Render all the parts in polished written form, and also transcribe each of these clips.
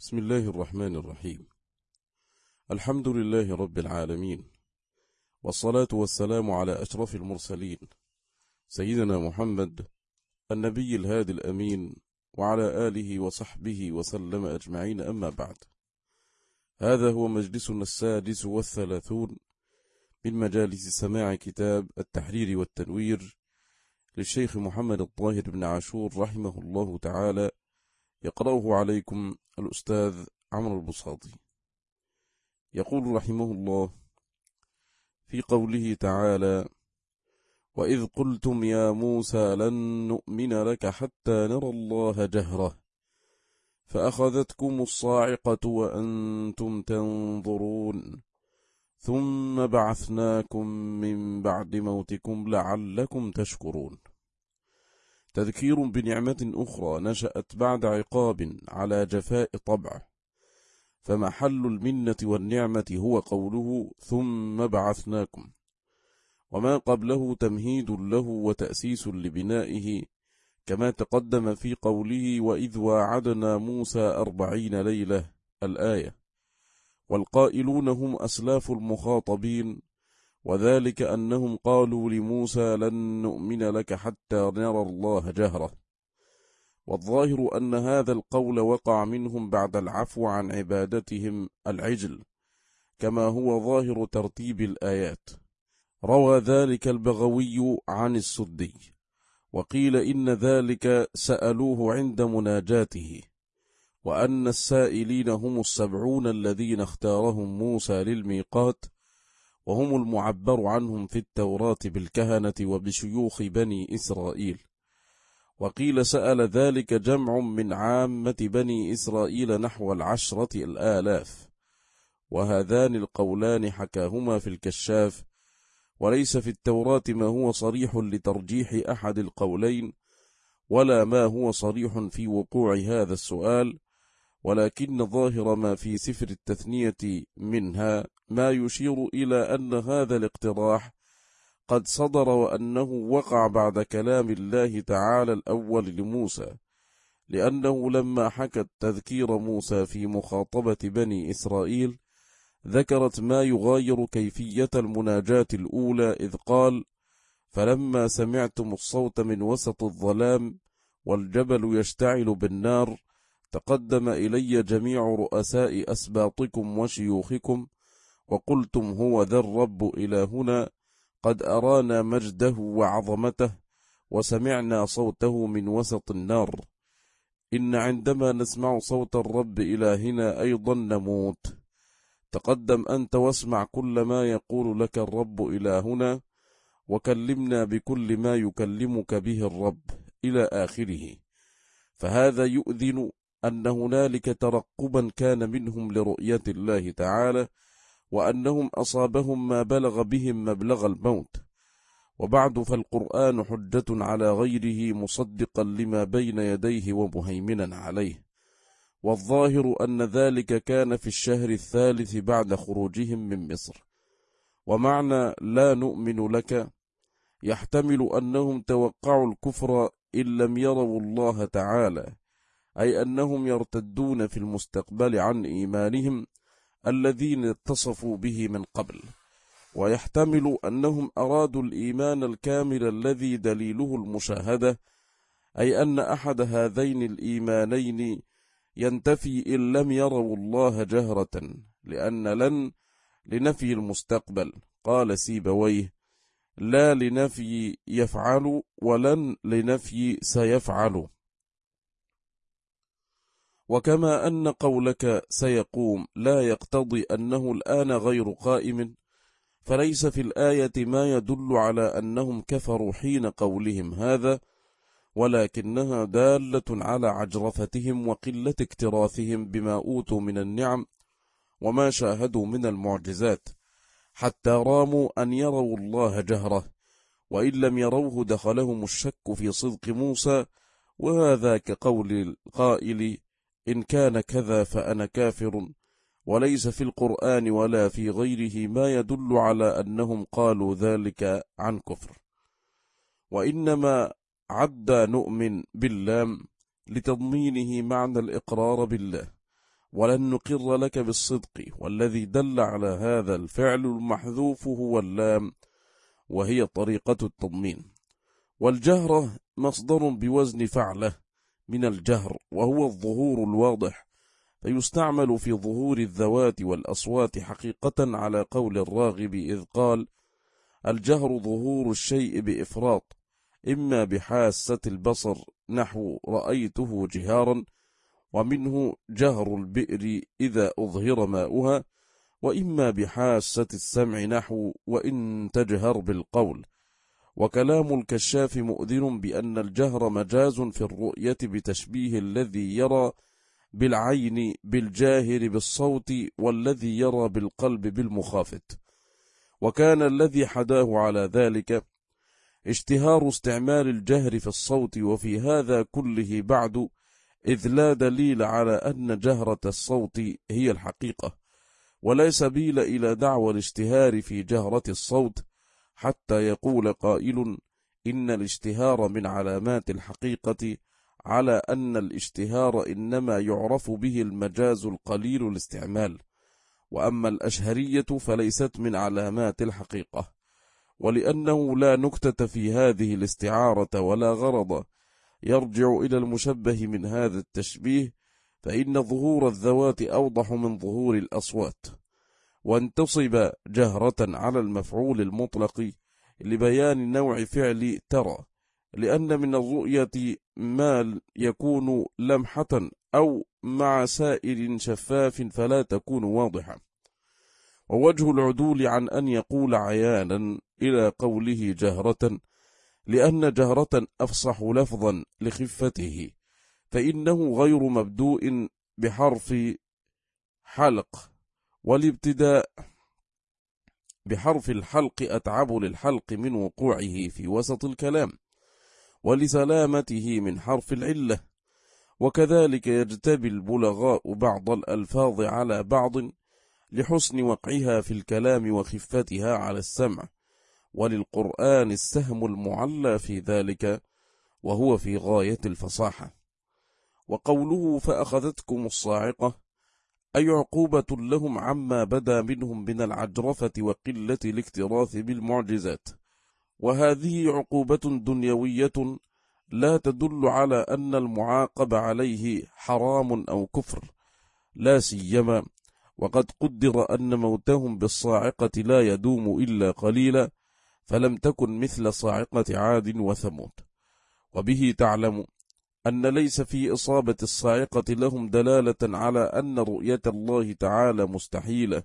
بسم الله الرحمن الرحيم. الحمد لله رب العالمين، والصلاة والسلام على أشرف المرسلين سيدنا محمد النبي الهادي الأمين، وعلى آله وصحبه وسلم أجمعين، أما بعد. هذا هو مجلسنا 36 من مجالس سماع كتاب التحرير والتنوير للشيخ محمد الطاهر بن عاشور رحمه الله تعالى، يقرأه عليكم الأستاذ عمرو البساطي. يقول رحمه الله في قوله تعالى: وإذ قلتم يا موسى لن نؤمن لك حتى نرى الله جهرة فأخذتكم الصاعقة وأنتم تنظرون ثم بعثناكم من بعد موتكم لعلكم تشكرون. تذكير بنعمة أخرى نشأت بعد عقاب على جفاء طبع، فمحل المنة والنعمة هو قوله ثم بعثناكم، وما قبله تمهيد له وتأسيس لبنائه، كما تقدم في قوله وإذ واعدنا موسى 40 ليلة الآية. والقائلون هم أسلاف المخاطبين، وذلك أنهم قالوا لموسى لن نؤمن لك حتى نرى الله جهرة. والظاهر أن هذا القول وقع منهم بعد العفو عن عبادتهم العجل، كما هو ظاهر ترتيب الآيات. روى ذلك البغوي عن السدي، وقيل إن ذلك سألوه عند مناجاته، وأن السائلين هم 70 الذين اختارهم موسى للميقات، وهم المعبر عنهم في التوراة بالكهنة وبشيوخ بني إسرائيل. وقيل سأل ذلك جمع من عامة بني إسرائيل نحو 10,000، وهذان القولان حكاهما في الكشاف، وليس في التوراة ما هو صريح لترجيح أحد القولين، ولا ما هو صريح في وقوع هذا السؤال، ولكن ظاهر ما في سفر التثنية منها ما يشير إلى أن هذا الاقتراح قد صدر، وأنه وقع بعد كلام الله تعالى الأول لموسى، لأنه لما حكت تذكير موسى في مخاطبة بني إسرائيل ذكرت ما يغاير كيفية المناجاة الأولى، إذ قال: فلما سمعتم الصوت من وسط الظلام والجبل يشتعل بالنار تقدم إلي جميع رؤساء أسباطكم وشيوخكم وقلتم هو ذا الرب إلهنا قد أرانا مجده وعظمته وسمعنا صوته من وسط النار، إن عندما نسمع صوت الرب إلهنا أيضا نموت. تقدم أنت واسمع كل ما يقول لك الرب إلهنا، وكلمنا بكل ما يكلمك به الرب، إلى آخره. فهذا يؤذن أن هنالك ترقبا كان منهم لرؤية الله تعالى، وأنهم أصابهم ما بلغ بهم مبلغ الموت. وبعد فالقرآن حجة على غيره مصدقا لما بين يديه ومهيمنا عليه. والظاهر أن ذلك كان في الشهر الثالث بعد خروجهم من مصر. ومعنى لا نؤمن لك يحتمل أنهم توقعوا الكفر إن لم يروا الله تعالى، أي أنهم يرتدون في المستقبل عن إيمانهم الذين اتصفوا به من قبل. ويحتمل أنهم أرادوا الإيمان الكامل الذي دليله المشاهدة، أي أن أحد هذين الإيمانين ينتفي إن لم يروا الله جهرة، لأن لن لنفي المستقبل، قال سيبويه: لا لنفي يفعل ولن لنفي سيفعل. وكما أن قولك سيقوم لا يقتضي أنه الآن غير قائم، فليس في الآية ما يدل على أنهم كفروا حين قولهم هذا، ولكنها دالة على عجرفتهم وقلة اكتراثهم بما أوتوا من النعم وما شاهدوا من المعجزات، حتى راموا أن يروا الله جهرة، وإن لم يروه دخلهم الشك في صدق موسى، وهذا كقول القائل: إن كان كذا فأنا كافر. وليس في القرآن ولا في غيره ما يدل على أنهم قالوا ذلك عن كفر، وإنما عد نؤمن باللام لتضمينه معنى الإقرار بالله، ولن نقر لك بالصدق، والذي دل على هذا الفعل المحذوف هو اللام، وهي طريقة التضمين. والجهرة مصدر بوزن فعله من الجهر، وهو الظهور الواضح، فيستعمل في ظهور الذوات والأصوات حقيقة، على قول الراغب إذ قال: الجهر ظهور الشيء بإفراط، إما بحاسة البصر نحو رأيته جهارا، ومنه جهر البئر إذا أظهر ماؤها، وإما بحاسة السمع نحو وإن تجهر بالقول. وكلام الكشاف مؤذن بأن الجهر مجاز في الرؤية بتشبيه الذي يرى بالعين بالجاهر بالصوت، والذي يرى بالقلب بالمخافت. وكان الذي حداه على ذلك اشتهار استعمال الجهر في الصوت، وفي هذا كله بعد، إذ لا دليل على أن جهرة الصوت هي الحقيقة، ولا سبيل إلى دعوى الاشتهار في جهرة الصوت، حتى يقول قائل إن الاشتهار من علامات الحقيقة، على أن الاشتهار إنما يعرف به المجاز القليل الاستعمال، وأما الأشهرية فليست من علامات الحقيقة. ولأنه لا نكتة في هذه الاستعارة ولا غرض يرجع إلى المشبه من هذا التشبيه، فإن ظهور الذوات أوضح من ظهور الأصوات. وانتصب جهرة على المفعول المطلق لبيان نوع فعل ترى، لأن من الرؤية ما يكون لمحة أو مع سائل شفاف فلا تكون واضحة. ووجه العدول عن أن يقول عيانا إلى قوله جهرة، لأن جهرة أفصح لفظا لخفته، فإنه غير مبدوء بحرف حلق، والابتداء بحرف الحلق أتعب للحلق من وقوعه في وسط الكلام، ولسلامته من حرف العلة. وكذلك يجتبي البلغاء بعض الألفاظ على بعض لحسن وقعها في الكلام وخفتها على السمع، وللقرآن السهم المعلى في ذلك، وهو في غاية الفصاحة. وقوله فأخذتكم الصاعقة أي عقوبة لهم عما بدا منهم من العجرفة وقلة الاكتراث بالمعجزات، وهذه عقوبة دنيوية لا تدل على أن المعاقب عليه حرام أو كفر، لا سيما وقد قدر أن موتهم بالصاعقة لا يدوم إلا قليلا، فلم تكن مثل صاعقة عاد وثمود. وبه تعلم أن ليس في إصابة الصاعقة لهم دلالة على أن رؤية الله تعالى مستحيلة،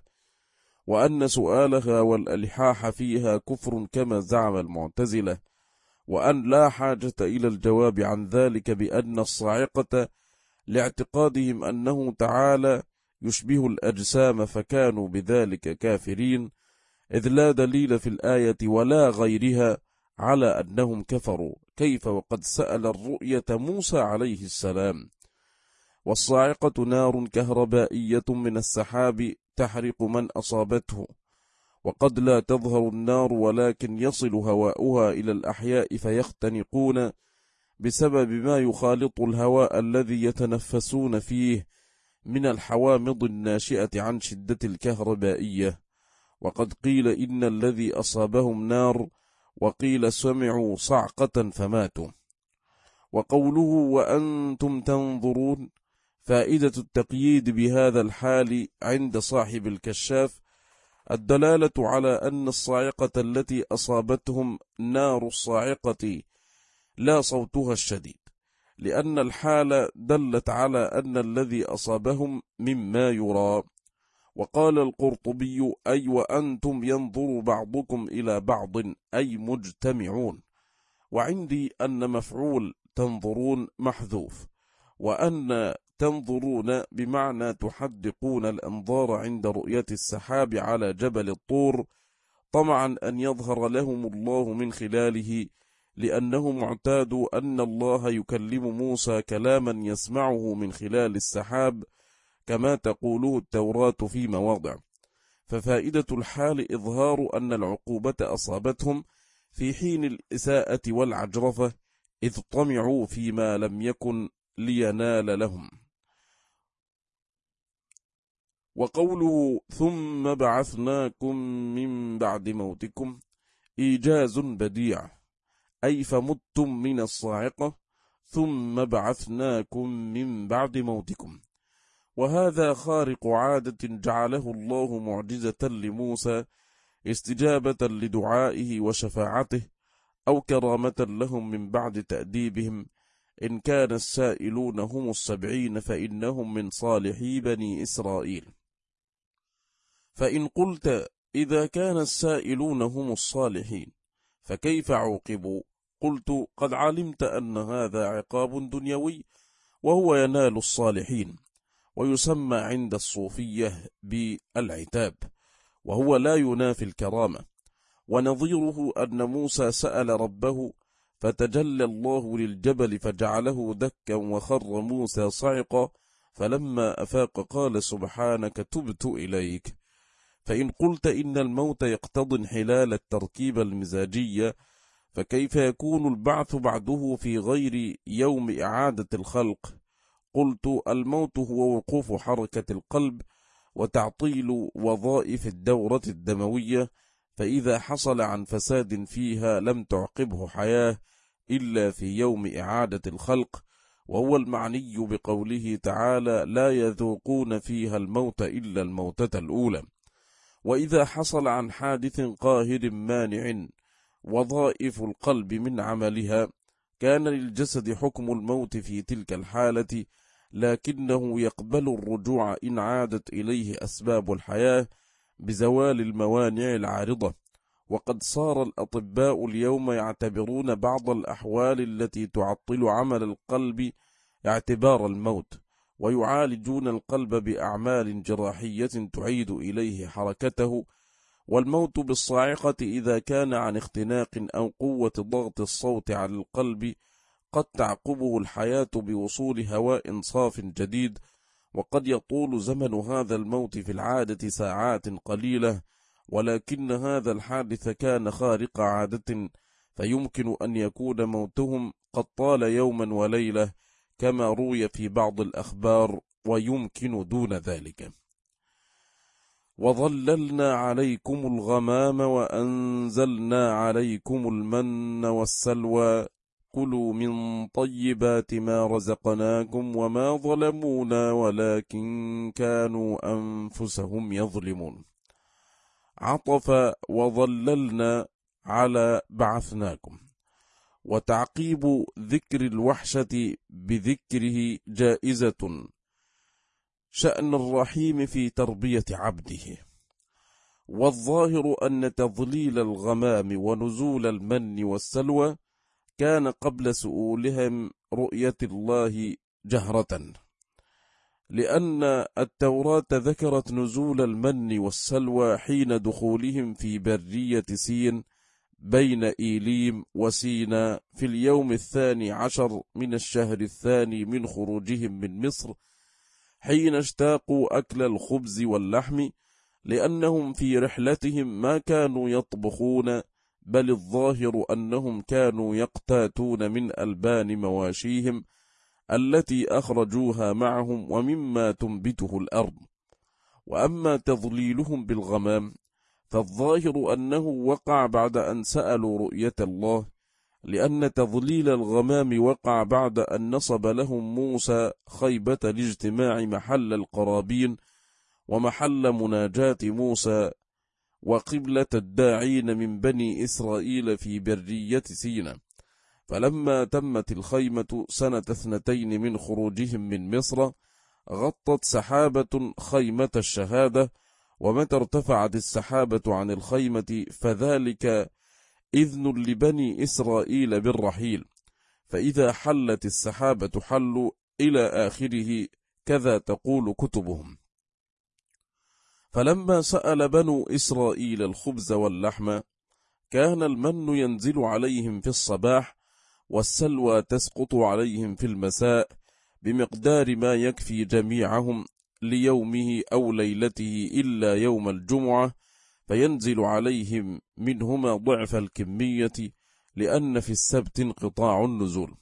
وأن سؤالها والألحاح فيها كفر كما زعم المعتزلة، وأن لا حاجة إلى الجواب عن ذلك بأن الصاعقة لاعتقادهم أنه تعالى يشبه الأجسام، فكانوا بذلك كافرين، إذ لا دليل في الآية ولا غيرها على أنهم كفروا، كيف وقد سأل الرؤية موسى عليه السلام. والصاعقة نار كهربائية من السحاب تحرق من أصابته، وقد لا تظهر النار ولكن يصل هواؤها إلى الأحياء فيختنقون بسبب ما يخالط الهواء الذي يتنفسون فيه من الحوامض الناشئة عن شدة الكهربائية. وقد قيل إن الذي أصابهم نار، وقيل سمعوا صعقة فماتوا. وقوله وأنتم تنظرون فائدة التقييد بهذا الحال عند صاحب الكشاف الدلالة على أن الصاعقة التي أصابتهم نار الصاعقة لا صوتها الشديد، لأن الحال دلت على أن الذي أصابهم مما يرى. وقال القرطبي أي وأنتم ينظر بعضكم إلى بعض أي مجتمعون. وعندي أن مفعول تنظرون محذوف، وأن تنظرون بمعنى تحدقون الأنظار عند رؤية السحاب على جبل الطور، طمعا أن يظهر لهم الله من خلاله، لأنهم اعتادوا أن الله يكلم موسى كلاما يسمعه من خلال السحاب، كما تقوله التوراة في مواضع. ففائدة الحال إظهار أن العقوبة أصابتهم في حين الإساءة والعجرفة، إذ طمعوا فيما لم يكن لينال لهم. وقوله ثم بعثناكم من بعد موتكم إيجاز بديع، أي فمتم من الصاعقة ثم بعثناكم من بعد موتكم. وهذا خارق عادة جعله الله معجزة لموسى استجابة لدعائه وشفاعته، أو كرامة لهم من بعد تأديبهم. إن كان السائلون هم 70 فإنهم من صالحي بني إسرائيل. فإن قلت إذا كان السائلون هم الصالحين فكيف عوقبوا؟ قلت قد علمت أن هذا عقاب دنيوي وهو ينال الصالحين، ويسمى عند الصوفية بالعتاب، وهو لا ينافي الكرامة. ونظيره أن موسى سأل ربه فتجلى الله للجبل فجعله دكا وخر موسى صعقا، فلما أفاق قال سبحانك تبت إليك. فإن قلت إن الموت يقتضي انحلال التركيب المزاجية، فكيف يكون البعث بعده في غير يوم إعادة الخلق؟ قلت الموت هو وقوف حركة القلب وتعطيل وظائف الدورة الدموية، فإذا حصل عن فساد فيها لم تعقبه حياة إلا في يوم إعادة الخلق، وهو المعني بقوله تعالى لا يذوقون فيها الموت إلا الموتة الأولى. وإذا حصل عن حادث قاهر مانع وظائف القلب من عملها، كان للجسد حكم الموت في تلك الحالة، لكنه يقبل الرجوع إن عادت إليه أسباب الحياة بزوال الموانع العارضة. وقد صار الأطباء اليوم يعتبرون بعض الأحوال التي تعطل عمل القلب اعتبار الموت، ويعالجون القلب بأعمال جراحية تعيد إليه حركته. والموت بالصاعقة إذا كان عن اختناق أو قوة ضغط الصوت على القلب قد تعقبه الحياة بوصول هواء صاف جديد، وقد يطول زمن هذا الموت في العادة ساعات قليلة، ولكن هذا الحادث كان خارق عادة، فيمكن أن يكون موتهم قد طال يوما وليلة كما روي في بعض الأخبار، ويمكن دون ذلك. وظللنا عليكم الغمام وأنزلنا عليكم المن والسلوى كلوا من طيبات ما رزقناكم وما ظلمونا ولكن كانوا أنفسهم يظلمون. عطف وظللنا على بعثناكم، وتعقيب ذكر الوحشة بذكره جائزة، شأن الرحيم في تربية عبده. والظاهر أن تظليل الغمام ونزول المن والسلوى كان قبل سؤولهم رؤية الله جهرة، لأن التوراة ذكرت نزول المن والسلوى حين دخولهم في برية سين بين إيليم وسينا في اليوم 12 من الشهر الثاني من خروجهم من مصر، حين اشتاقوا أكل الخبز واللحم، لأنهم في رحلتهم ما كانوا يطبخون، بل الظاهر أنهم كانوا يقتاتون من ألبان مواشيهم التي أخرجوها معهم ومما تنبته الأرض. وأما تضليلهم بالغمام فالظاهر أنه وقع بعد أن سألوا رؤية الله، لأن تضليل الغمام وقع بعد أن نصب لهم موسى خيبة لاجتماع محل القرابين ومحل مناجاة موسى وقبلة الداعين من بني إسرائيل في برية سينا. فلما تمت الخيمة سنة 2 من خروجهم من مصر غطت سحابة خيمة الشهادة، ومتى ارتفعت السحابة عن الخيمة فذلك إذن لبني إسرائيل بالرحيل، فإذا حلت السحابة حلوا إلى آخره، كذا تقول كتبهم. فلما سأل بنو إسرائيل الخبز واللحم كان المن ينزل عليهم في الصباح والسلوى تسقط عليهم في المساء بمقدار ما يكفي جميعهم ليومه أو ليلته إلا يوم الجمعة، فينزل عليهم منهما ضعف الكمية، لأن في السبت انقطاع النزول.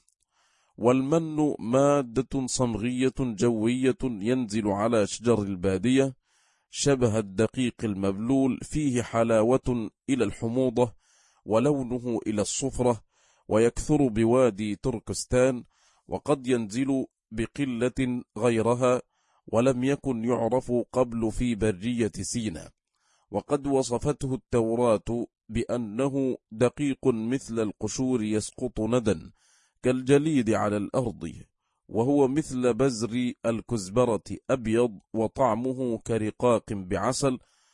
والمن مادة صمغية جوية ينزل على شجر البادية، شبه الدقيق المبلول، فيه حلاوة إلى الحموضة ولونه إلى الصفرة، ويكثر بوادي تركستان، وقد ينزل بقلة غيرها، ولم يكن يعرف قبل في برية سيناء. وقد وصفته التوراة بأنه دقيق مثل القشور يسقط ندى كالجليد على الأرض، وهو مثل بزر الكزبرة أبيض، وطعمه كرقاق بعسل،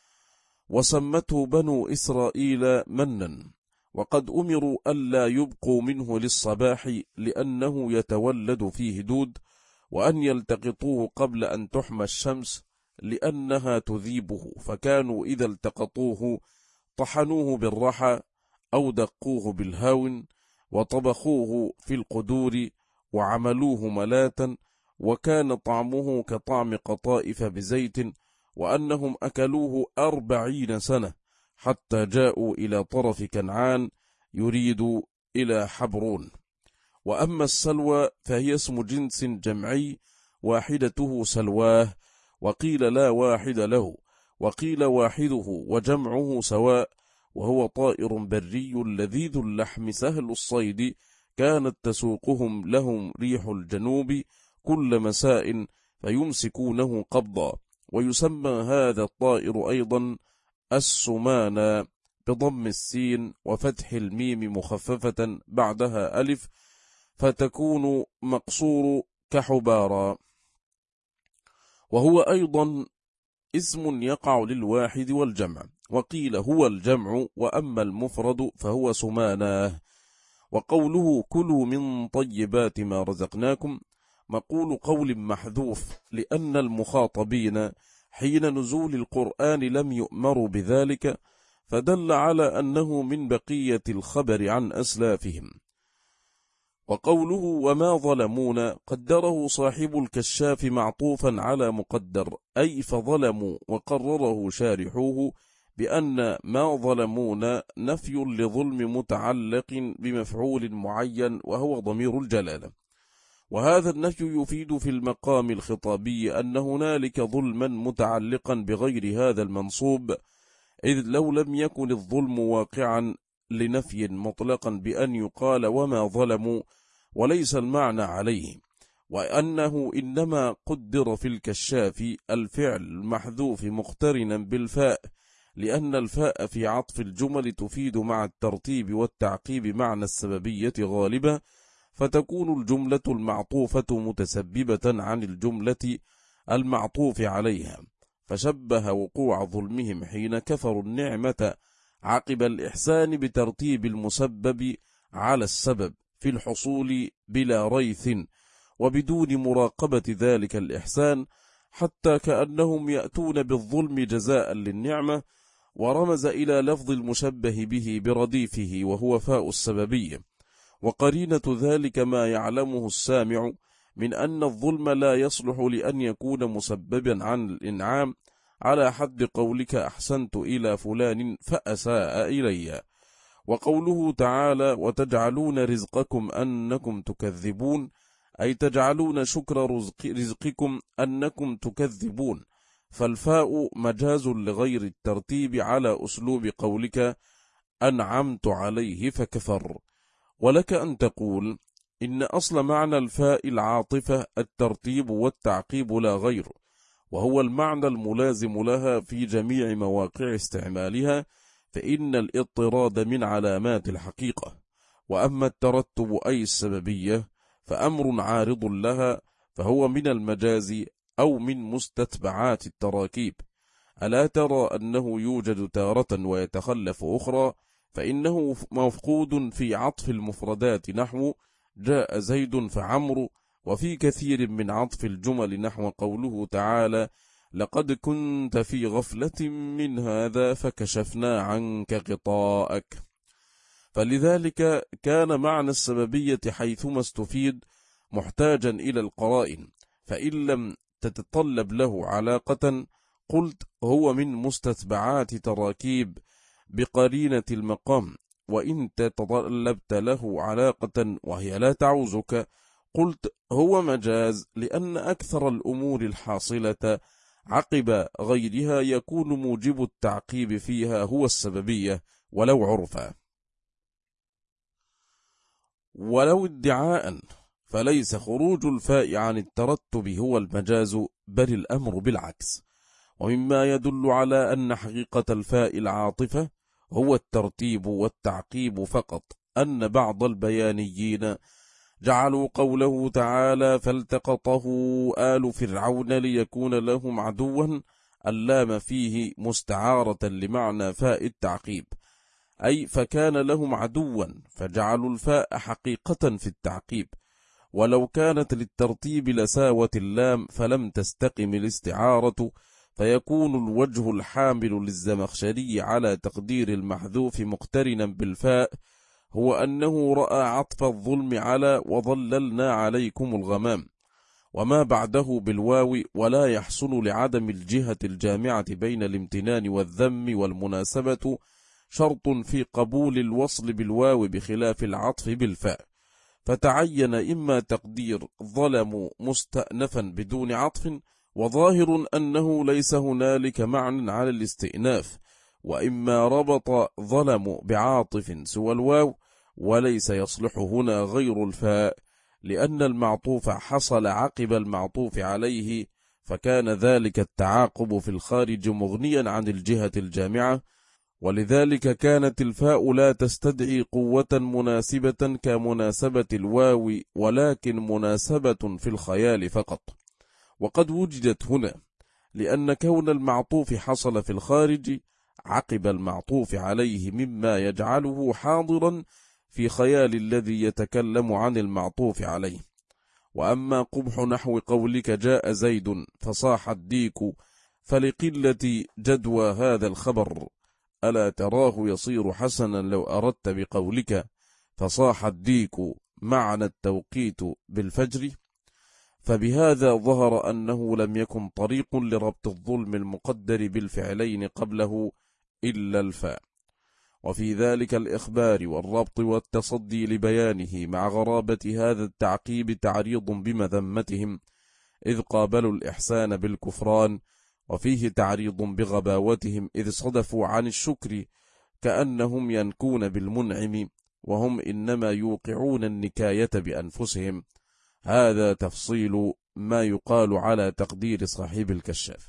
وسمته بنو إسرائيل منا. وقد أمروا ألا يبقوا منه للصباح لأنه يتولد فيه دود، وأن يلتقطوه قبل أن تحمى الشمس لأنها تذيبه، فكانوا إذا التقطوه طحنوه بالرحى أو دقوه بالهاون وطبخوه في القدور وعملوه ملاتا، وكان طعمه كطعم قطائف بزيت، وأنهم أكلوه 40 سنة حتى جاءوا إلى طرف كنعان يريد إلى حبرون. وأما السلوى فهي اسم جنس جمعي، واحدته سلواه، وقيل لا واحد له، وقيل واحده وجمعه سواء، وهو طائر بري لذيذ اللحم سهل الصيد، كانت تسوقهم لهم ريح الجنوب كل مساء فيمسكونه قبضا. ويسمى هذا الطائر أيضا السمانة بضم السين وفتح الميم مخففة بعدها ألف، فتكون مقصور كحبارا. وهو أيضا اسم يقع للواحد والجمع، وقيل هو الجمع، وأما المفرد فهو سماناه. وقوله كلوا من طيبات ما رزقناكم مقول قول محذوف، لأن المخاطبين حين نزول القرآن لم يؤمروا بذلك، فدل على أنه من بقية الخبر عن أسلافهم. وقوله وما ظلمونا قدره صاحب الكشاف معطوفا على مقدر، أي فظلموا، وقرره شارحوه بأن ما ظلمونا نفي لظلم متعلق بمفعول معين وهو ضمير الجلالة. وهذا النفي يفيد في المقام الخطابي أن هنالك ظلما متعلقا بغير هذا المنصوب، إذ لو لم يكن الظلم واقعا لنفي مطلقا بأن يقال وما ظلموا وليس المعنى عليه، وأنه إنما قدر في الكشاف الفعل المحذوف مقترنا بالفاء، لأن الفاء في عطف الجمل تفيد مع الترتيب والتعقيب معنى السببية غالبا، فتكون الجملة المعطوفة متسببة عن الجملة المعطوف عليها، فشبه وقوع ظلمهم حين كفروا النعمة عقب الإحسان بترتيب المسبب على السبب في الحصول بلا ريث وبدون مراقبة ذلك الإحسان، حتى كأنهم يأتون بالظلم جزاء للنعمة، ورمز إلى لفظ المشبه به برديفه وهو فاء السببية. وقرينة ذلك ما يعلمه السامع من أن الظلم لا يصلح لأن يكون مسببا عن الإنعام، على حد قولك أحسنت إلى فلان فأساء إلي. وقوله تعالى وتجعلون رزقكم أنكم تكذبون، أي تجعلون شكر رزقكم أنكم تكذبون، فالفاء مجاز لغير الترتيب على أسلوب قولك أنعمت عليه فكفر. ولك أن تقول إن أصل معنى الفاء العاطفة الترتيب والتعقيب لا غير، وهو المعنى الملازم لها في جميع مواقع استعمالها، فإن الاضطراد من علامات الحقيقة. وأما الترتب أي السببية فأمر عارض لها، فهو من المجاز أو من مستتبعات التراكيب. ألا ترى أنه يوجد تارة ويتخلف أخرى؟ فإنه مفقود في عطف المفردات نحو جاء زيد فعمرو، وفي كثير من عطف الجمل نحو قوله تعالى لقد كنت في غفلة من هذا فكشفنا عنك غطاءك. فلذلك كان معنى السببية حيثما استفيد محتاجا إلى القرائن، فإن لم تتطلب له علاقة قلت هو من مستتبعات تراكيب بقرينة المقام، وإن تطلبت له علاقة وهي لا تعوزك قلت هو مجاز، لأن أكثر الأمور الحاصلة عقب غيرها يكون موجب التعقيب فيها هو السببية ولو عرفا. ولو ادعاء فليس خروج الفاء عن الترتب هو المجاز، بل الأمر بالعكس. ومما يدل على أن حقيقة الفاء العاطفة هو الترتيب والتعقيب فقط أن بعض البيانيين جعلوا قوله تعالى فالتقطه آل فرعون ليكون لهم عدوا اللام فيه مستعارة لمعنى فاء التعقيب، أي فكان لهم عدوا، فجعلوا الفاء حقيقة في التعقيب. ولو كانت للترتيب لساوت اللام فلم تستقم الاستعارة، فيكون الوجه الحامل للزمخشري على تقدير المحذوف مقترنا بالفاء هو أنه رأى عطف الظلم على وظللنا عليكم الغمام، وما بعده بالواو، ولا يحصل لعدم الجهة الجامعة بين الامتنان والذم والمناسبة شرط في قبول الوصل بالواو بخلاف العطف بالفاء، فتعين إما تقدير ظلموا مستأنفا بدون عطف وظاهر أنه ليس هنالك معنى على الاستئناف، وإما ربط ظلموا بعاطف سوى الواو، وليس يصلح هنا غير الفاء لأن المعطوف حصل عقب المعطوف عليه، فكان ذلك التعاقب في الخارج مغنيا عن الجهة الجامعة، ولذلك كانت الفاء لا تستدعي قوة مناسبة كمناسبة الواو، ولكن مناسبة في الخيال فقط، وقد وجدت هنا لأن كون المعطوف حصل في الخارج عقب المعطوف عليه مما يجعله حاضرا في خيال الذي يتكلم عن المعطوف عليه. وأما قبح نحو قولك جاء زيد فصاح الديك فلقلة جدوى هذا الخبر ألا تراه يصير حسنا لو أردت بقولك فصاح الديك معنى التوقيت بالفجر، فبهذا ظهر أنه لم يكن طريق لربط الظلم المقدر بالفعلين قبله إلا الفاء، وفي ذلك الإخبار والربط والتصدي لبيانه مع غرابة هذا التعقيب تعريض بمذمتهم إذ قابلوا الإحسان بالكفران، وفيه تعريض بغباوتهم إذ صدفوا عن الشكر كأنهم ينكون بالمنعم وهم إنما يوقعون النكاية بأنفسهم. هذا تفصيل ما يقال على تقدير صاحب الكشاف.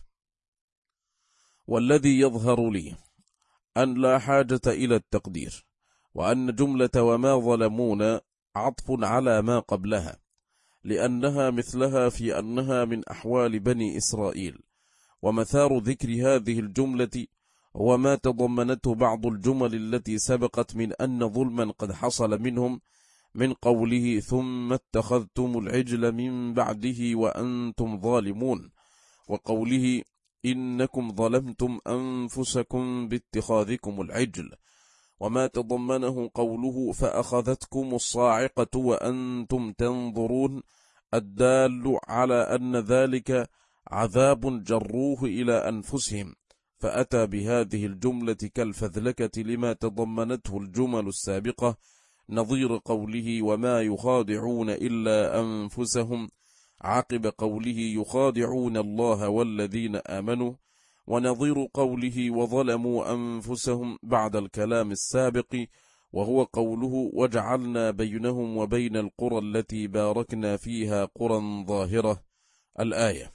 والذي يظهر لي أن لا حاجة إلى التقدير، وأن جملة وما ظلمون عطف على ما قبلها، لأنها مثلها في أنها من أحوال بني إسرائيل، ومثار ذكر هذه الجملة هو ما تضمنته بعض الجمل التي سبقت من أن ظلما قد حصل منهم، من قوله ثم اتخذتم العجل من بعده وأنتم ظالمون، وقوله إنكم ظلمتم أنفسكم باتخاذكم العجل، وما تضمنه قوله فأخذتكم الصاعقة وأنتم تنظرون، الدال على أن ذلك عذاب جروه إلى أنفسهم، فأتى بهذه الجملة كالفذلكة لما تضمنته الجمل السابقة، نظير قوله وما يخادعون إلا أنفسهم عقب قوله يخادعون الله والذين آمنوا، ونظير قوله وظلموا أنفسهم بعد الكلام السابق وهو قوله وجعلنا بينهم وبين القرى التي باركنا فيها قرى ظاهرة الآية.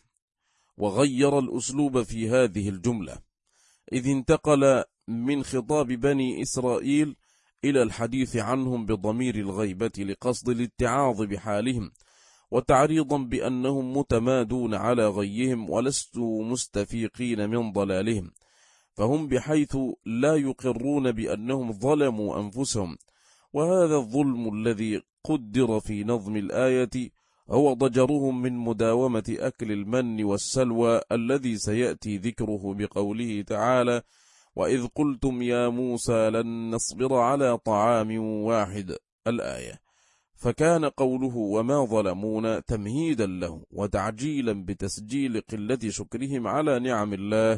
وغير الأسلوب في هذه الجملة إذ انتقل من خطاب بني إسرائيل إلى الحديث عنهم بضمير الغيبة لقصد الاتعاظ بحالهم وتعريضا بأنهم متمادون على غيهم ولستوا مستفيقين من ضلالهم، فهم بحيث لا يقرون بأنهم ظلموا أنفسهم، وهذا الظلم الذي قدر في نظم الآية هو ضجرهم من مداومة أكل المن والسلوى الذي سيأتي ذكره بقوله تعالى وإذ قلتم يا موسى لن نصبر على طعام واحد الآية، فكان قوله وما ظلمون تمهيدا له وتعجيلا بتسجيل قلة شكرهم على نعم الله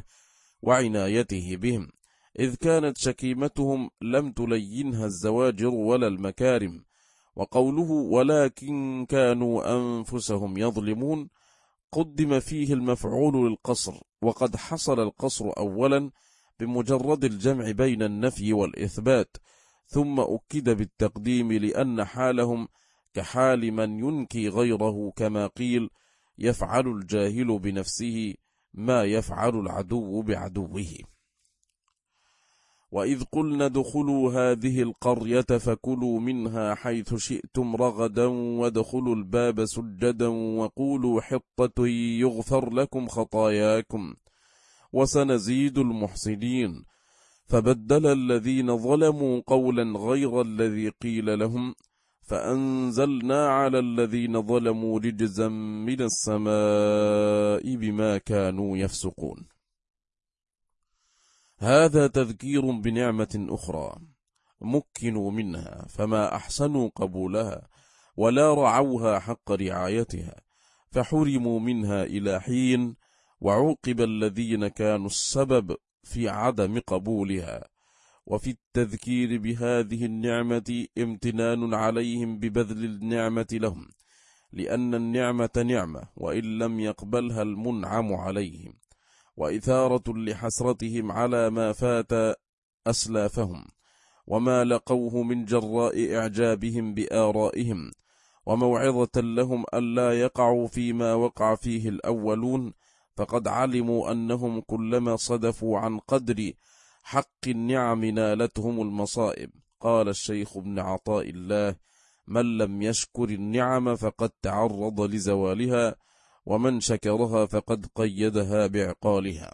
وعنايته بهم، إذ كانت شكيمتهم لم تلينها الزواجر ولا المكارم. وقوله ولكن كانوا أنفسهم يظلمون قدم فيه المفعول للقصر، وقد حصل القصر أولا بمجرد الجمع بين النفي والإثبات، ثم أكد بالتقديم لأن حالهم كحال من ينكي غيره، كما قيل يفعل الجاهل بنفسه ما يفعل العدو بعدوه. وإذ قلنا ادخلوا هذه القرية فكلوا منها حيث شئتم رغدا وادخلوا الباب سجدا وقولوا حطة يغفر لكم خطاياكم وسنزيد المحسنين. فبدل الذين ظلموا قولا غير الذي قيل لهم فأنزلنا على الذين ظلموا رجزا من السماء بما كانوا يفسقون. هذا تذكير بنعمة أخرى مكنوا منها فما أحسنوا قبولها ولا رعوها حق رعايتها، فحرموا منها إلى حين، وعوقب الذين كانوا السبب في عدم قبولها. وفي التذكير بهذه النعمة امتنان عليهم ببذل النعمة لهم، لأن النعمة نعمة وإن لم يقبلها المنعم عليهم، وإثارة لحسرتهم على ما فات أسلافهم وما لقوه من جراء إعجابهم بآرائهم، وموعظة لهم ألا يقعوا فيما وقع فيه الأولون، فقد علموا أنهم كلما صدفوا عن قدر حق النعم نالتهم المصائب. قال الشيخ ابن عطاء الله: من لم يشكر النعم فقد تعرض لزوالها، ومن شكرها فقد قيدها بعقالها.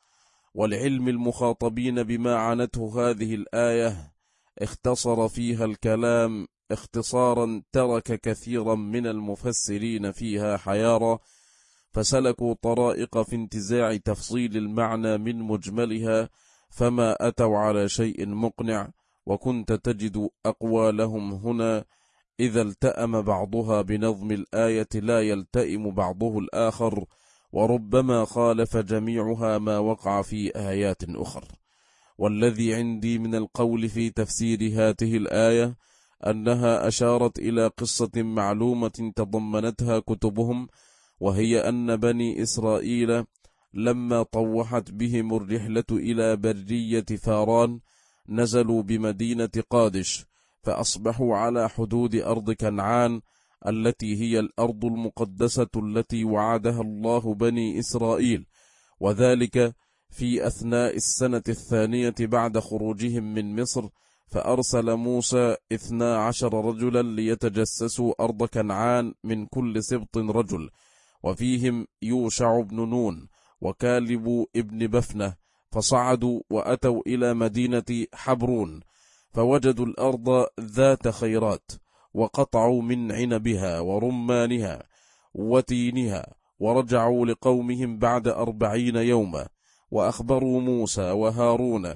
والعلم المخاطبين بما عنته هذه الآية اختصر فيها الكلام اختصارا ترك كثيرا من المفسرين فيها حيارى، فسلكوا طرائق في انتزاع تفصيل المعنى من مجملها، فما أتوا على شيء مقنع. وكنت تجد أقوالهم هنا إذا التأم بعضها بنظم الآية لا يلتئم بعضه الآخر، وربما خالف جميعها ما وقع في آيات أخر. والذي عندي من القول في تفسير هذه الآية أنها أشارت إلى قصة معلومة تضمنتها كتبهم، وهي أن بني إسرائيل لما طوحت بهم الرحلة إلى برية فاران نزلوا بمدينة قادش، فأصبحوا على حدود أرض كنعان التي هي الأرض المقدسة التي وعدها الله بني إسرائيل، وذلك في أثناء السنة الثانية بعد خروجهم من مصر. فأرسل موسى 12 رجلا ليتجسسوا أرض كنعان من كل سبط رجل، وفيهم يوشع بن نون وكالب ابن بفنة، فصعدوا وأتوا إلى مدينة حبرون، فوجدوا الأرض ذات خيرات، وقطعوا من عنبها ورمانها وتينها، ورجعوا لقومهم بعد 40 يوما، وأخبروا موسى وهارون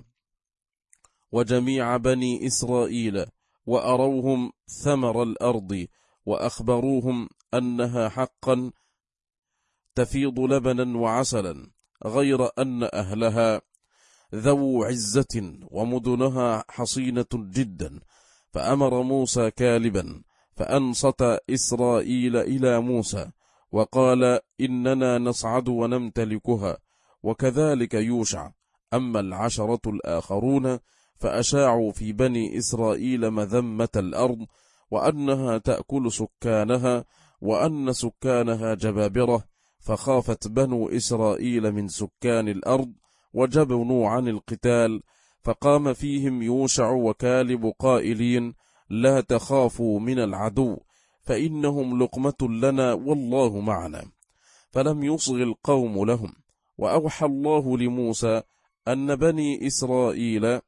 وجميع بني إسرائيل، وأروهم ثمر الأرض، وأخبروهم أنها حقا تفيض لبنا وعسلا، غير أن أهلها ذو عزة ومدنها حصينة جدا. فأمر موسى كالبا فأنصت إسرائيل إلى موسى، وقال: إننا نصعد ونمتلكها، وكذلك يوشع. أما 10 الآخرون فأشاعوا في بني إسرائيل مذمة الأرض، وأنها تأكل سكانها، وأن سكانها جبابرة، فخافت بنو إسرائيل من سكان الأرض وجبنوا عن القتال. فقام فيهم يوشع وكالب قائلين: لا تخافوا من العدو، فإنهم لقمة لنا والله معنا. فلم يصغ القوم لهم. وأوحى الله لموسى أن بني إسرائيل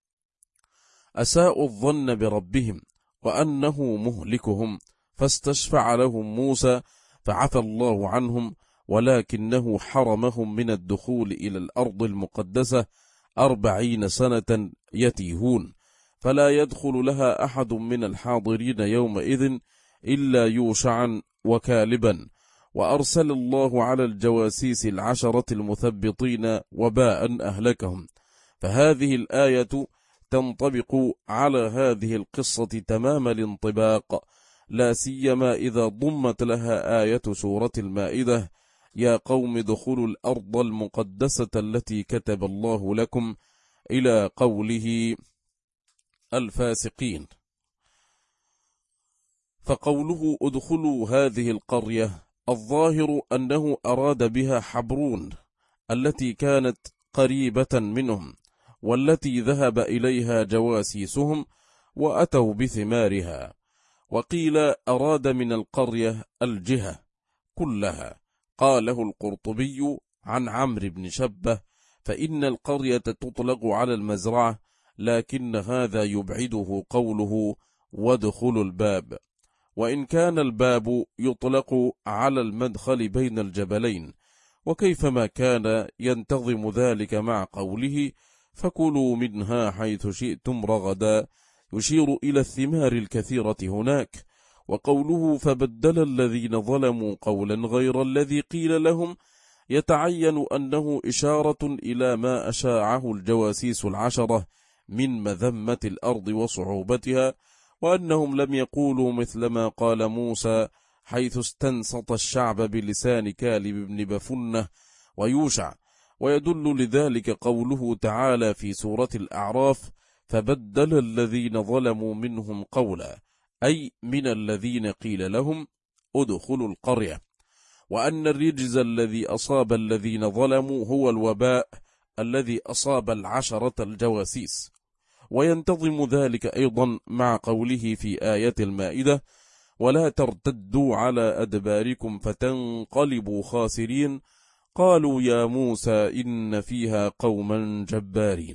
أساءوا الظن بربهم وأنه مهلكهم، فاستشفع لهم موسى فعفى الله عنهم، ولكنه حرمهم من الدخول إلى الأرض المقدسة 40 سنة يتيهون، فلا يدخل لها أحد من الحاضرين يومئذ إلا يوشعا وكالبا. وأرسل الله على الجواسيس 10 المثبطين وباء أهلكهم. فهذه الآية تنطبق على هذه القصة تمام الانطباق، لا سيما إذا ضمت لها آية سورة المائدة: يا قوم ادخلوا الأرض المقدسة التي كتب الله لكم، إلى قوله الفاسقين. فقوله ادخلوا هذه القرية الظاهر أنه أراد بها حبرون التي كانت قريبة منهم، والتي ذهب إليها جواسيسهم وأتوا بثمارها. وقيل أراد من القرية الجهة كلها، قاله القرطبي عن عمرو بن شبه، فإن القرية تطلق على المزرعة، لكن هذا يبعده قوله وادخلوا الباب، وإن كان الباب يطلق على المدخل بين الجبلين، وكيفما كان ينتظم ذلك مع قوله فكلوا منها حيث شئتم رغدا، يشير إلى الثمار الكثيرة هناك. وقوله فبدل الذين ظلموا قولا غير الذي قيل لهم، يتعين أنه إشارة إلى ما أشاعه الجواسيس العشرة من مذمة الأرض وصعوبتها، وأنهم لم يقولوا مثل ما قال موسى حيث استنصت الشعب بلسان كالب بن بفنة ويوشع. ويدل لذلك قوله تعالى في سورة الأعراف فبدل الذين ظلموا منهم قولا، أي من الذين قيل لهم ادخلوا القرية، وأن الرجز الذي أصاب الذين ظلموا هو الوباء الذي أصاب العشرة الجواسيس. وينتظم ذلك أيضا مع قوله في آية المائدة ولا ترتدوا على أدباركم فتنقلبوا خاسرين، قالوا يا موسى إن فيها قوما جبارين،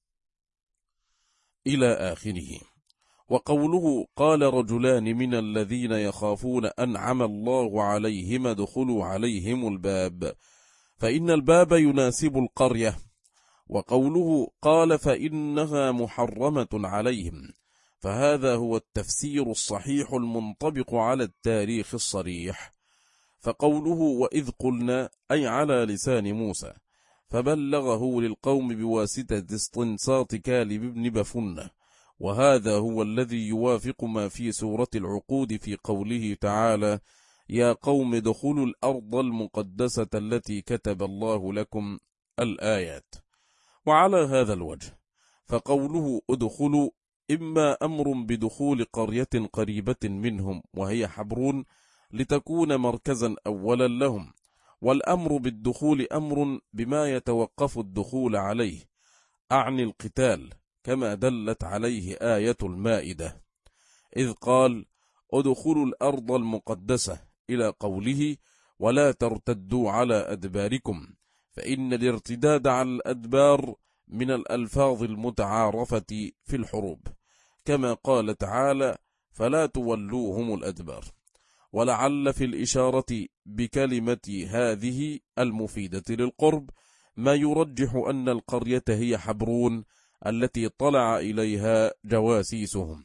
إلى آخره. وقوله قال رجلان من الذين يخافون أنعم الله عليهم ادخلوا عليهم الباب، فإن الباب يناسب القرية. وقوله قال فإنها محرمة عليهم، فهذا هو التفسير الصحيح المنطبق على التاريخ الصريح. فقوله وإذ قلنا أي على لسان موسى، فبلغه للقوم بواسطة استنصات كالب بن بفنة، وهذا هو الذي يوافق ما في سورة العقود في قوله تعالى يا قوم ادخلوا الأرض المقدسة التي كتب الله لكم، الآيات. وعلى هذا الوجه فقوله ادخلوا إما أمر بدخول قرية قريبة منهم وهي حبرون لتكون مركزا أولا لهم، والأمر بالدخول أمر بما يتوقف الدخول عليه، أعني القتال، كما دلت عليه آية المائدة إذ قال ادخلوا الأرض المقدسة، إلى قوله ولا ترتدوا على أدباركم، فإن الارتداد على الأدبار من الألفاظ المتعارفة في الحروب، كما قال تعالى فلا تولوهم الأدبار. ولعل في الإشارة بكلمة هذه المفيدة للقرب ما يرجح أن القرية هي حبرون التي طلع إليها جواسيسهم.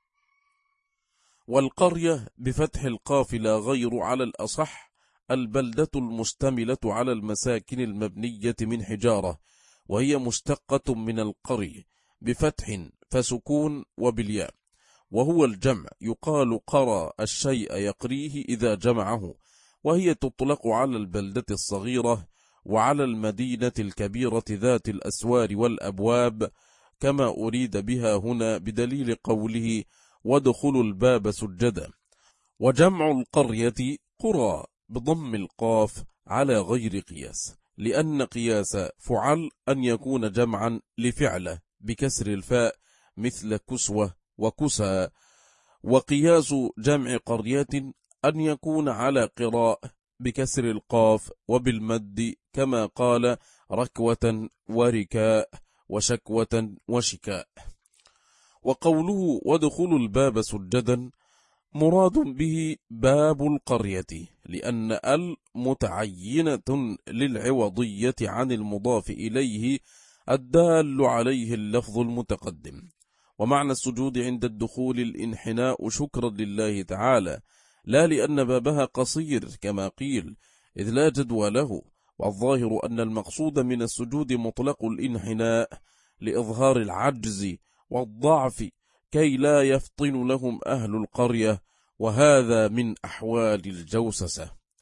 والقرية بفتح القاف لا غير على الأصح البلدة المشتملة على المساكن المبنية من حجارة، وهي مشتقة من القري بفتح فسكون وبالياء، وهو الجمع، يقال قرى الشيء يقريه إذا جمعه، وهي تطلق على البلدة الصغيرة وعلى المدينة الكبيرة ذات الأسوار والأبواب، كما أريد بها هنا بدليل قوله وادخلوا الباب سجدا. وجمع القرية قرى بضم القاف على غير قياس، لأن قياس فعل أن يكون جمعا لفعله بكسر الفاء مثل كسوة وكسى، وقياس جمع قرية أن يكون على قراء بكسر القاف وبالمد، كما قال ركوة وركاء وشكوة وشكاء. وقوله وادخلوا الباب سجدا مراد به باب القرية، لأن المتعينة للعوضية عن المضاف إليه الدال عليه اللفظ المتقدم. ومعنى السجود عند الدخول الانحناء شكرا لله تعالى، لا لأن بابها قصير كما قيل، إذ لا جدوى له. والظاهر أن المقصود من السجود مطلق الانحناء لإظهار العجز والضعف كي لا يفطن لهم أهل القرية، وهذا من أحوال الجوسسة.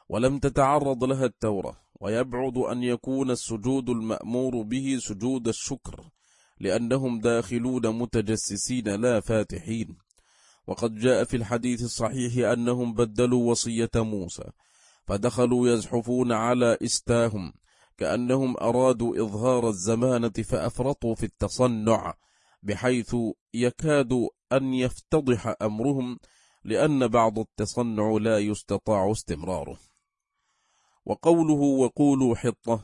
ولم تتعرض لها التوراة، ويبعد أن يكون السجود المأمور به سجود الشكر، لأنهم داخلون متجسسين لا فاتحين. وقد جاء في الحديث الصحيح أنهم بدلوا وصية موسى، فدخلوا يزحفون على إستاهم كأنهم أرادوا إظهار الزمانة، فأفرطوا في التصنع بحيث يكاد أن يفتضح أمرهم، لأن بعض التصنع لا يستطاع استمراره. وقوله وقولوا حطة،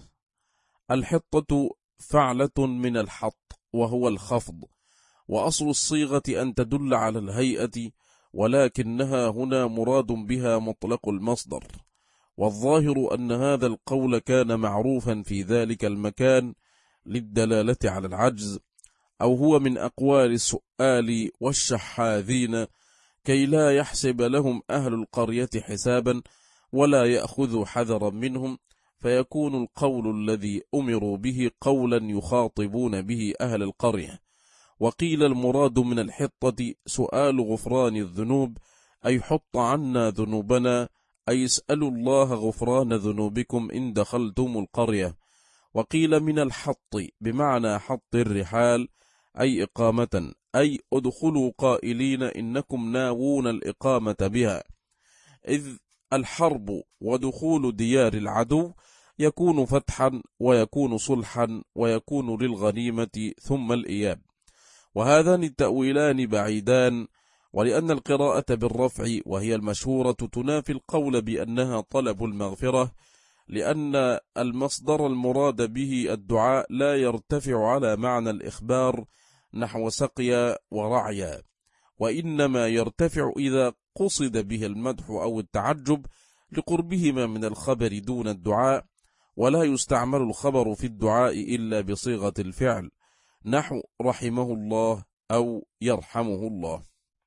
الحطة فعلة من الحط وهو الخفض، وأصل الصيغة أن تدل على الهيئة، ولكنها هنا مراد بها مطلق المصدر. والظاهر أن هذا القول كان معروفا في ذلك المكان للدلالة على العجز، أو هو من أقوال السؤال والشحاذين، كي لا يحسب لهم أهل القرية حسابا ولا يأخذوا حذرا منهم، فيكون القول الذي أمروا به قولا يخاطبون به أهل القرية. وقيل المراد من الحطة سؤال غفران الذنوب، أي حط عنا ذنوبنا، أي اسألوا الله غفران ذنوبكم إن دخلتم القرية. وقيل من الحط بمعنى حط الرحال، أي إقامة، أي ادخلوا قائلين إنكم ناوون الإقامة بها، إذ الحرب ودخول ديار العدو يكون فتحا ويكون صلحا ويكون للغنيمة ثم الإياب. وهذان التأويلان بعيدان، ولأن القراءة بالرفع وهي المشهورة تنافي القول بأنها طلب المغفرة، لأن المصدر المراد به الدعاء لا يرتفع على معنى الإخبار نحو سقيا ورعيا، وإنما يرتفع إذا قصد به المدح أو التعجب لقربهما من الخبر دون الدعاء، ولا يستعمل الخبر في الدعاء إلا بصيغة الفعل، نحو رحمه الله أو يرحمه الله.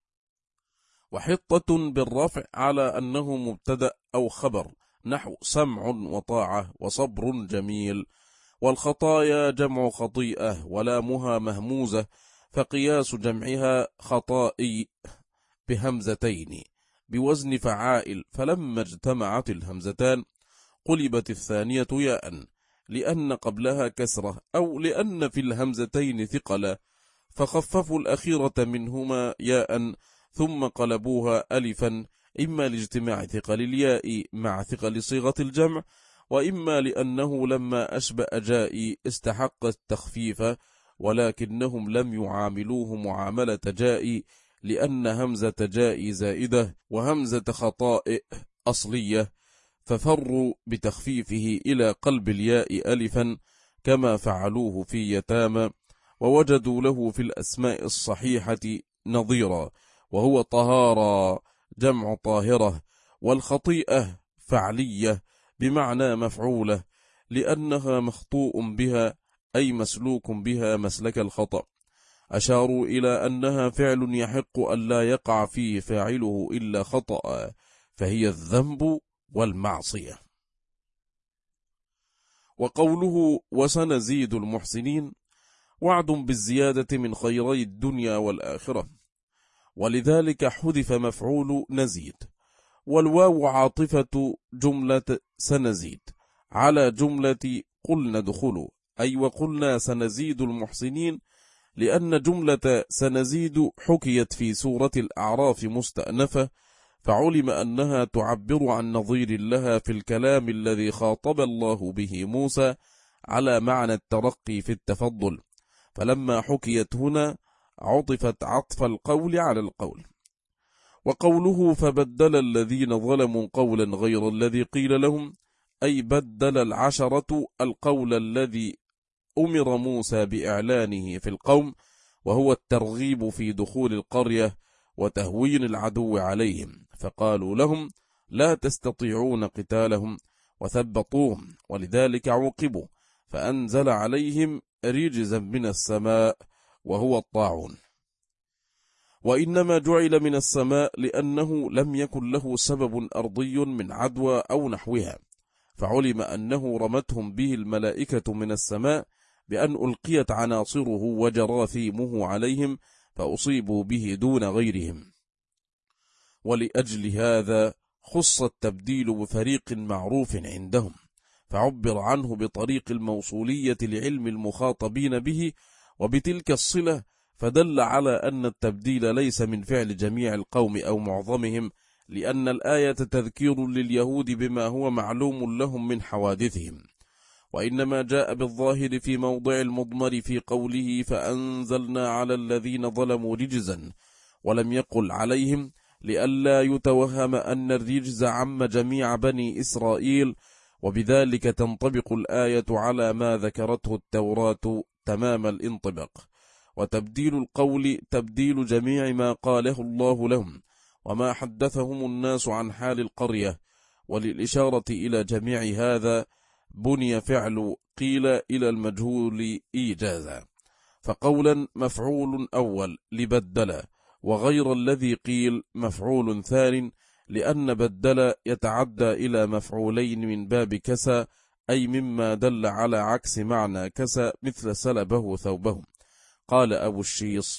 وحطة بالرفع على أنه مبتدأ أو خبر، نحو سمع وطاعة وصبر جميل. والخطايا جمع خطيئة ولامها مهموزة، فقياس جمعها خطائي بهمزتين بوزن فعائل، فلما اجتمعت الهمزتان قلبت الثانية ياء لأن قبلها كسرة، أو لأن في الهمزتين ثقلا، فخففوا الأخيرة منهما ياء ثم قلبوها ألفا، إما لاجتماع ثقل الياء مع ثقل صيغة الجمع، وإما لأنه لما أشبأ جاء استحق التخفيف، ولكنهم لم يعاملوه معاملة جاء، لأن همزة جاء زائدة وهمزة خطائئ أصلية، ففروا بتخفيفه إلى قلب الياء ألفا كما فعلوه في يتامى، ووجدوا له في الأسماء الصحيحة نظيرا، وهو طهارة جمع طاهرة. والخطيئة فعلية بمعنى مفعولة، لأنها مخطوء بها أي مسلوك بها مسلك الخطأ. أشاروا إلى أنها فعل يحق أن لا يقع فيه فاعله إلا خطأ، فهي الذنب والمعصية. وقوله وسنزيد المحسنين وعد بالزيادة من خيري الدنيا والآخرة، ولذلك حذف مفعول نزيد، والواو عاطفة جملة سنزيد على جملة قلنا ادخلوا، أي وقلنا سنزيد المحسنين، لأن جملة سنزيد حكيت في سورة الأعراف مستأنفة، فعلم أنها تعبر عن نظير لها في الكلام الذي خاطب الله به موسى على معنى الترقي في التفضل، فلما حكيت هنا عطفت عطف القول على القول. وقوله فبدل الذين ظلموا قولا غير الذي قيل لهم، أي بدل العشرة القول الذي أمر موسى بإعلانه في القوم، وهو الترغيب في دخول القرية وتهوين العدو عليهم، فقالوا لهم لا تستطيعون قتالهم وثبطوهم، ولذلك عوقبوا، فأنزل عليهم رجزا من السماء وهو الطاعون. وإنما جعل من السماء لأنه لم يكن له سبب أرضي من عدوى أو نحوها، فعلم أنه رمتهم به الملائكة من السماء بأن ألقيت عناصره وجراثيمه عليهم فأصيبوا به دون غيرهم. ولأجل هذا خص التبديل بفريق معروف عندهم، فعبر عنه بطريق الموصولية لعلم المخاطبين به، وبتلك الصلة فدل على أن التبديل ليس من فعل جميع القوم أو معظمهم، لأن الآية تذكير لليهود بما هو معلوم لهم من حوادثهم، وإنما جاء بالظاهر في موضع المضمر في قوله فأنزلنا على الذين ظلموا رجزا، ولم يقل عليهم، لئلا يتوهم أن الرجز عم جميع بني إسرائيل، وبذلك تنطبق الآية على ما ذكرته التوراة تمام الانطباق. وتبديل القول تبديل جميع ما قاله الله لهم وما حدثهم الناس عن حال القرية، وللإشارة إلى جميع هذا بني فعل قيل إلى المجهول إيجازا، فقولا مفعول أول لبدل، وغير الذي قيل مفعول ثان، لأن بدل يتعدى إلى مفعولين من باب كسى، أي مما دل على عكس معنى كسى، مثل سلبه ثوبه. قال أبو الشيص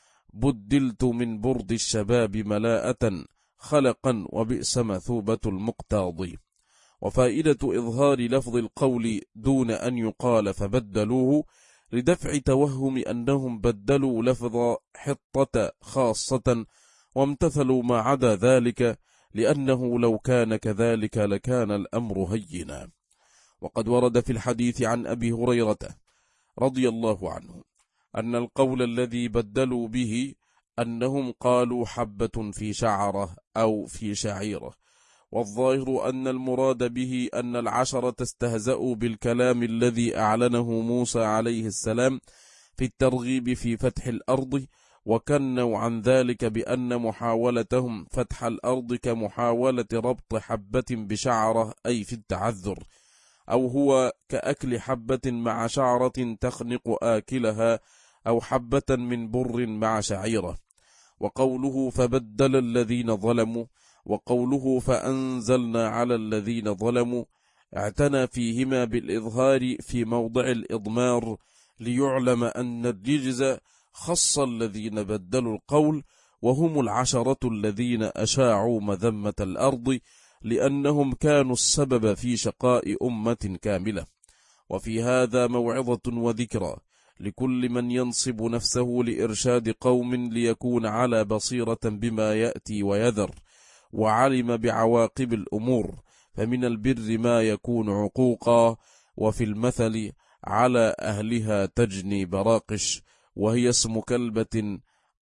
بدلت من برد الشباب ملاءة خلقا وبئس مثوبة المقتاضي. وفائدة إظهار لفظ القول دون أن يقال فبدلوه لدفع توهم أنهم بدلوا لفظ حطة خاصة وامتثلوا ما عدا ذلك، لأنه لو كان كذلك لكان الأمر هينا. وقد ورد في الحديث عن أبي هريرة رضي الله عنه أن القول الذي بدلوا به أنهم قالوا حبة في شعرة أو في شعيرة، والظاهر أن المراد به أن العشرة استهزأوا بالكلام الذي أعلنه موسى عليه السلام في الترغيب في فتح الأرض، وكنوا عن ذلك بأن محاولتهم فتح الأرض كمحاولة ربط حبة بشعرة، أي في التعذر، أو هو كأكل حبة مع شعرة تخنق آكلها، أو حبة من بر مع شعيرة. وقوله فبدل الذين ظلموا وقوله فأنزلنا على الذين ظلموا اعتنى فيهما بالإظهار في موضع الإضمار، ليعلم أن الرجز خص الذين بدلوا القول، وهم العشرة الذين أشاعوا مذمة الأرض، لأنهم كانوا السبب في شقاء أمة كاملة. وفي هذا موعظة وذكرى لكل من ينصب نفسه لإرشاد قوم ليكون على بصيرة بما يأتي ويذر، وعلم بعواقب الأمور، فمن البر ما يكون عقوقا، وفي المثل على أهلها تجني براقش، وهي اسم كلبة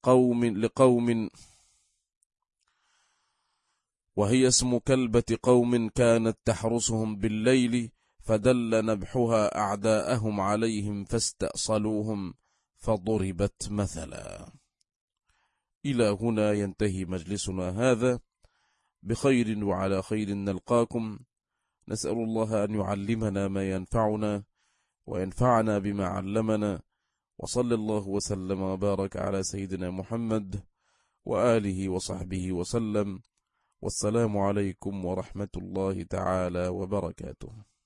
قوم كانت تحرسهم بالليل، فدل نبحها أعداءهم عليهم فاستأصلوهم فضربت مثلا. إلى هنا ينتهي مجلسنا هذا، بخير وعلى خير نلقاكم. نسأل الله أن يعلمنا ما ينفعنا وينفعنا بما علمنا، وصلى الله وسلم وبارك على سيدنا محمد وآله وصحبه وسلم، والسلام عليكم ورحمة الله تعالى وبركاته.